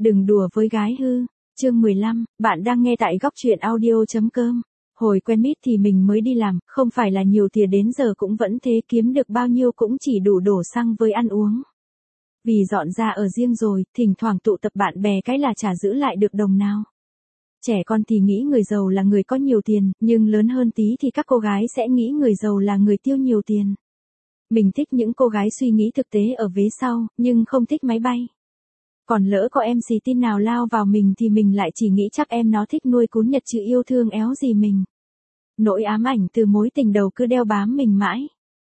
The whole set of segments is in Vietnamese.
Đừng đùa với gái hư. Chương 15, bạn đang nghe tại góc truyện audio.com. Hồi quen Mít thì mình mới đi làm, không phải là nhiều tiền đến giờ cũng vẫn thế, kiếm được bao nhiêu cũng chỉ đủ đổ xăng với ăn uống. Vì dọn ra ở riêng rồi, thỉnh thoảng tụ tập bạn bè cái là chả giữ lại được đồng nào. Trẻ con thì nghĩ người giàu là người có nhiều tiền, nhưng lớn hơn tí thì các cô gái sẽ nghĩ người giàu là người tiêu nhiều tiền. Mình thích những cô gái suy nghĩ thực tế ở vế sau, nhưng không thích máy bay. Còn lỡ có em xì tin nào lao vào mình thì mình lại chỉ nghĩ chắc em nó thích nuôi cún nhật chứ yêu thương éo gì mình. Nỗi ám ảnh từ mối tình đầu cứ đeo bám mình mãi.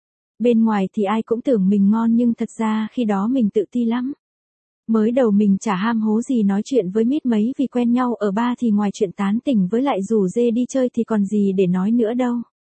Bên ngoài thì ai cũng tưởng mình ngon nhưng thật ra khi đó mình tự ti lắm. Mới đầu mình chả ham hố gì nói chuyện với Mít mấy vì quen nhau ở bar thì ngoài chuyện tán tỉnh với lại rủ dê đi chơi thì còn gì để nói nữa đâu.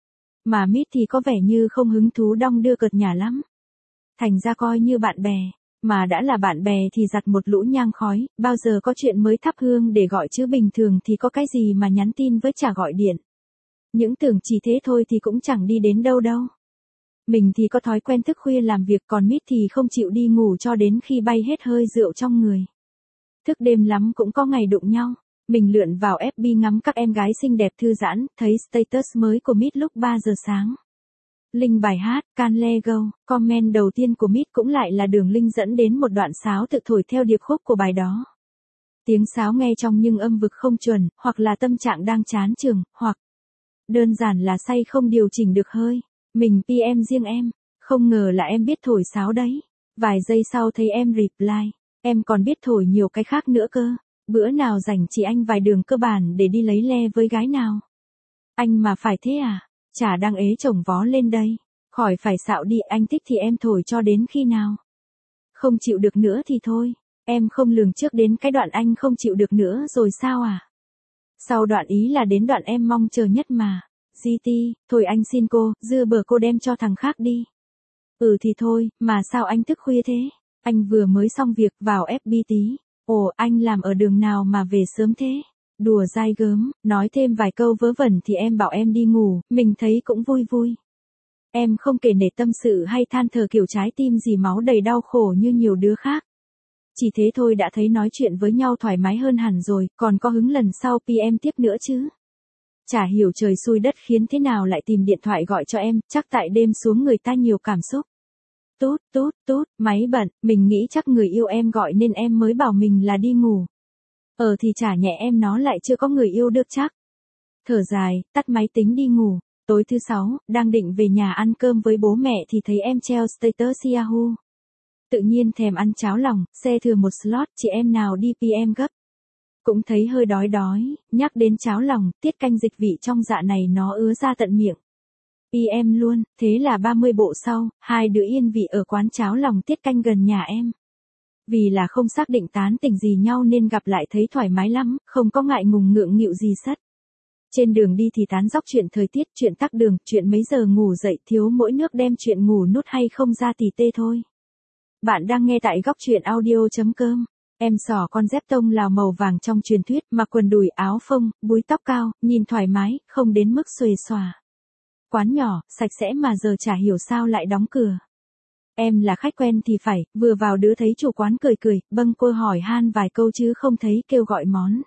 Mà Mít thì có vẻ như không hứng thú đong đưa cợt nhả lắm. Thành ra coi như bạn bè. Mà đã là bạn bè thì giặt một lũ nhang khói, bao giờ có chuyện mới thắp hương để gọi chứ bình thường thì có cái gì mà nhắn tin với chả gọi điện. Những tưởng chỉ thế thôi thì cũng chẳng đi đến đâu đâu. Mình thì có thói quen thức khuya làm việc, còn Mít thì không chịu đi ngủ cho đến khi bay hết hơi rượu trong người. Thức đêm lắm cũng có ngày đụng nhau. Mình lượn vào FB ngắm các em gái xinh đẹp thư giãn, thấy status mới của Mít lúc 3 giờ sáng. Link bài hát, Can Let Go, comment đầu tiên của Mít cũng lại là đường link dẫn đến một đoạn sáo tự thổi theo điệp khúc của bài đó. Tiếng sáo nghe trong nhưng âm vực không chuẩn, hoặc là tâm trạng đang chán trường, hoặc đơn giản là say không điều chỉnh được hơi. Mình PM riêng em, không ngờ là em biết thổi sáo đấy. Vài giây sau thấy em reply, em còn biết thổi nhiều cái khác nữa cơ. Bữa nào rảnh chỉ anh vài đường cơ bản để đi lấy le với gái nào. Anh mà phải thế à? Chả đang ế chồng vó lên đây. Khỏi phải xạo đi, anh thích thì em thổi cho đến khi nào. Không chịu được nữa thì thôi. Em không lường trước đến cái đoạn anh không chịu được nữa rồi sao à? Sau đoạn ý là đến đoạn em mong chờ nhất mà. GT, thôi anh xin cô, dưa bờ cô đem cho thằng khác đi. Ừ thì thôi, mà sao anh thức khuya thế? Anh vừa mới xong việc vào FB tí. Ồ, anh làm ở đường nào mà về sớm thế? Đùa dai gớm, nói thêm vài câu vớ vẩn thì em bảo em đi ngủ, mình thấy cũng vui vui. Em không kể nể tâm sự hay than thở kiểu trái tim gì máu đầy đau khổ như nhiều đứa khác. Chỉ thế thôi đã thấy nói chuyện với nhau thoải mái hơn hẳn rồi, còn có hứng lần sau PM tiếp nữa chứ. Chả hiểu trời xui đất khiến thế nào lại tìm điện thoại gọi cho em, chắc tại đêm xuống người ta nhiều cảm xúc. Tút tút tút, máy bận, mình nghĩ chắc người yêu em gọi nên em mới bảo mình là đi ngủ. Thì chả nhẹ em nó lại chưa có người yêu được chắc. Thở dài, tắt máy tính đi ngủ. Tối thứ 6, đang định về nhà ăn cơm với bố mẹ thì thấy em treo status Yahoo. Tự nhiên thèm ăn cháo lòng, xe thừa một slot, chị em nào đi PM gấp. Cũng thấy hơi đói đói, nhắc đến cháo lòng, tiết canh dịch vị trong dạ này nó ứa ra tận miệng. PM luôn, thế là 30 bộ sau, hai đứa yên vị ở quán cháo lòng tiết canh gần nhà em. Vì là không xác định tán tỉnh gì nhau nên gặp lại thấy thoải mái lắm, không có ngại ngùng ngượng nghịu gì sất. Trên đường đi thì tán dóc chuyện thời tiết, chuyện tắc đường, chuyện mấy giờ ngủ dậy, thiếu mỗi nước đem chuyện ngủ nút hay không ra tì tê thôi. Bạn đang nghe tại góc truyện audio.com. Em sỏ con dép tông Lào màu vàng trong truyền thuyết, mặc quần đùi áo phông, búi tóc cao, nhìn thoải mái, không đến mức xuề xòa. Quán nhỏ, sạch sẽ mà giờ chả hiểu sao lại đóng cửa. Em là khách quen thì phải, vừa vào đứa thấy chủ quán cười cười, bâng cô hỏi han vài câu chứ không thấy kêu gọi món.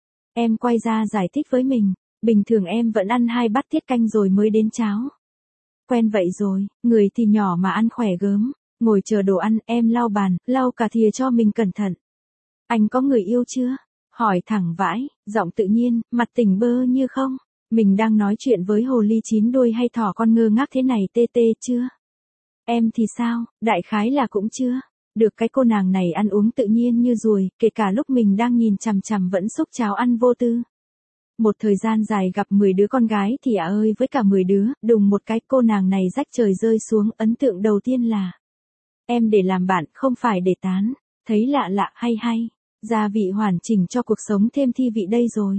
Em quay ra giải thích với mình, bình thường em vẫn ăn 2 bát tiết canh rồi mới đến cháo. Quen vậy rồi, người thì nhỏ mà ăn khỏe gớm, ngồi chờ đồ ăn, em lau bàn, lau cả thìa cho mình cẩn thận. Anh có người yêu chưa? Hỏi thẳng vãi, giọng tự nhiên, mặt tỉnh bơ như không. Mình đang nói chuyện với hồ ly 9 đuôi hay thỏ con ngơ ngác thế này tê tê chưa? Em thì sao, đại khái là cũng chưa. Được cái cô nàng này ăn uống tự nhiên như ruồi, kể cả lúc mình đang nhìn chằm chằm vẫn xúc cháo ăn vô tư. Một thời gian dài gặp 10 đứa con gái thì ơi với cả 10 đứa, đùng một cái cô nàng này rách trời rơi xuống, ấn tượng đầu tiên là em để làm bạn, không phải để tán. Thấy lạ lạ hay hay, gia vị hoàn chỉnh cho cuộc sống thêm thi vị đây rồi.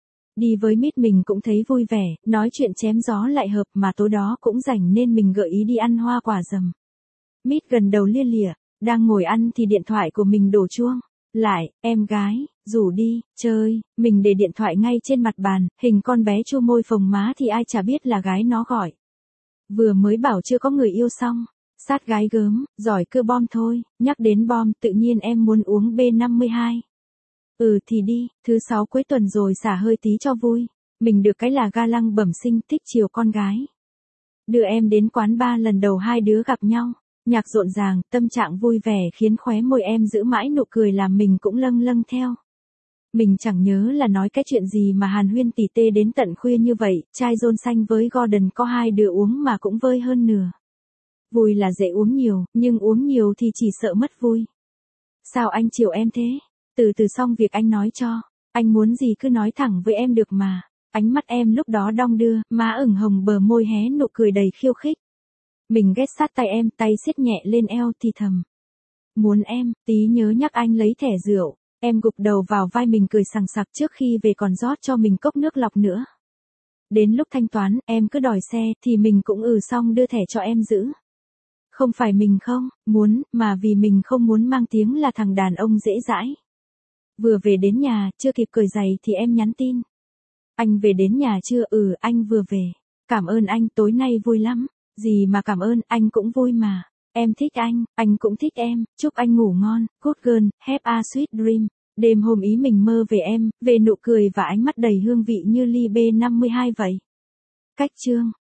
Đi với Mít mình cũng thấy vui vẻ, nói chuyện chém gió lại hợp mà tối đó cũng rảnh nên mình gợi ý đi ăn hoa quả dầm. Mít gần đầu lia lịa, đang ngồi ăn thì điện thoại của mình đổ chuông. Lại, em gái, rủ đi, chơi, mình để điện thoại ngay trên mặt bàn, hình con bé chu môi phồng má thì ai chả biết là gái nó gọi. Vừa mới bảo chưa có người yêu xong, sát gái gớm, giỏi cưa bom thôi, nhắc đến bom tự nhiên em muốn uống B52. Ừ thì đi, thứ 6 cuối tuần rồi xả hơi tí cho vui. Mình được cái là ga lăng bẩm sinh thích chiều con gái. Đưa em đến quán bar lần đầu hai đứa gặp nhau. Nhạc rộn ràng, tâm trạng vui vẻ khiến khóe môi em giữ mãi nụ cười làm mình cũng lâng lâng theo. Mình chẳng nhớ là nói cái chuyện gì mà hàn huyên tỉ tê đến tận khuya như vậy, chai John xanh với Gordon có hai đứa uống mà cũng vơi hơn nửa. Vui là dễ uống nhiều, nhưng uống nhiều thì chỉ sợ mất vui. Sao anh chiều em thế? Từ từ xong việc anh nói cho. Anh muốn gì cứ nói thẳng với em được mà. Ánh mắt em lúc đó đong đưa, má ửng hồng bờ môi hé nụ cười đầy khiêu khích. Mình ghét sát tay em, tay siết nhẹ lên eo thì thầm. Muốn em, tí nhớ nhắc anh lấy thẻ rượu. Em gục đầu vào vai mình cười sằng sặc trước khi về còn rót cho mình cốc nước lọc nữa. Đến lúc thanh toán, em cứ đòi xe thì mình cũng xong đưa thẻ cho em giữ. Không phải mình không muốn, mà vì mình không muốn mang tiếng là thằng đàn ông dễ dãi. Vừa về đến nhà, chưa kịp cởi giày thì em nhắn tin. Anh về đến nhà chưa? Ừ, anh vừa về. Cảm ơn anh, tối nay vui lắm. Gì mà cảm ơn, anh cũng vui mà. Em thích anh cũng thích em, chúc anh ngủ ngon, good girl, have a sweet dream. Đêm hôm ý mình mơ về em, về nụ cười và ánh mắt đầy hương vị như ly B52 vậy. Cách chương